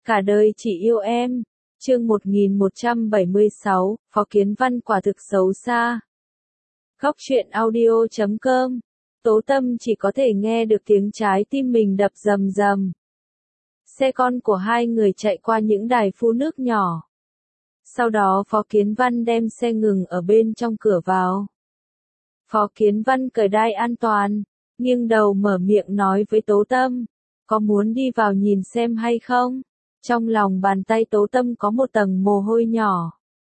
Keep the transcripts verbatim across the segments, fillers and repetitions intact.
Cả đời chỉ yêu em. Chương một nghìn một trăm bảy mươi sáu, Phó Kiến Văn quả thực xấu xa. Góc truyện audio chấm com. Tố Tâm chỉ có thể nghe được tiếng trái tim mình đập rầm rầm. Xe con của hai người chạy qua những đài phun nước nhỏ. Sau đó Phó Kiến Văn đem xe ngừng ở bên trong cửa vào. Phó Kiến Văn cởi đai an toàn, nghiêng đầu mở miệng nói với Tố Tâm, có muốn đi vào nhìn xem hay không? Trong lòng bàn tay Tố Tâm có một tầng mồ hôi nhỏ.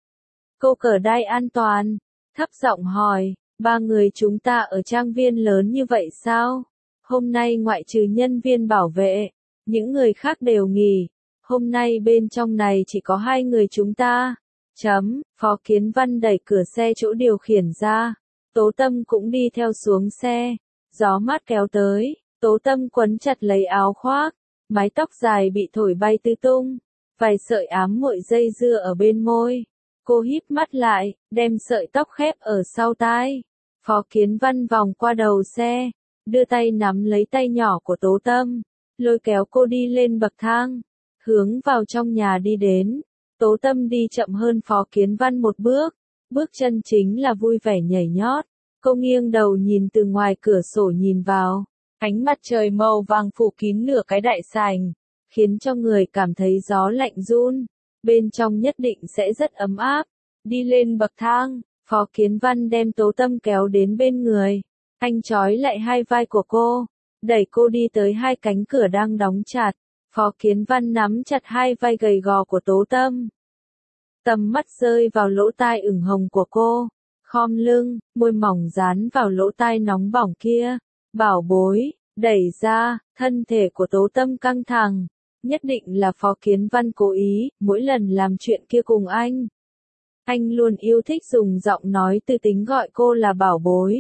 Cô cởi đai an toàn, thấp giọng hỏi, ba người chúng ta ở trang viên lớn như vậy sao? Hôm nay ngoại trừ nhân viên bảo vệ, những người khác đều nghỉ. Hôm nay bên trong này chỉ có hai người chúng ta. Chấm, Phó Kiến Văn đẩy cửa xe chỗ điều khiển ra. Tố Tâm cũng đi theo xuống xe. Gió mát kéo tới, Tố Tâm quấn chặt lấy áo khoác. Mái tóc dài bị thổi bay tứ tung. Vài sợi ám muội dây dưa ở bên môi. Cô híp mắt lại, đem sợi tóc khép ở sau tai. Phó Kiến Văn vòng qua đầu xe, đưa tay nắm lấy tay nhỏ của Tố Tâm, lôi kéo cô đi lên bậc thang, hướng vào trong nhà đi đến. Tố Tâm đi chậm hơn Phó Kiến Văn một bước, bước chân chính là vui vẻ nhảy nhót. Cô nghiêng đầu nhìn từ ngoài cửa sổ nhìn vào, ánh mặt trời màu vàng phủ kín nửa cái đại sảnh, khiến cho người cảm thấy gió lạnh run. Bên trong nhất định sẽ rất ấm áp. Đi lên bậc thang, Phó Kiến Văn đem Tố Tâm kéo đến bên người. Anh trói lại hai vai của cô, đẩy cô đi tới hai cánh cửa đang đóng chặt. Phó Kiến Văn nắm chặt hai vai gầy gò của Tố Tâm. Tầm mắt rơi vào lỗ tai ửng hồng của cô, khom lưng, môi mỏng dán vào lỗ tai nóng bỏng kia. Bảo bối, đẩy ra, thân thể của Tố Tâm căng thẳng. Nhất định là Phó Kiến Văn cố ý, mỗi lần làm chuyện kia cùng anh. Anh luôn yêu thích dùng giọng nói tư tính gọi cô là bảo bối.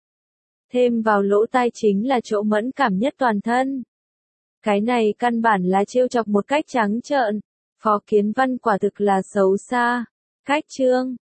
Thêm vào lỗ tai chính là chỗ mẫn cảm nhất toàn thân. Cái này căn bản là trêu chọc một cách trắng trợn. Phó Kiến Văn quả thực là xấu xa. Cách chương,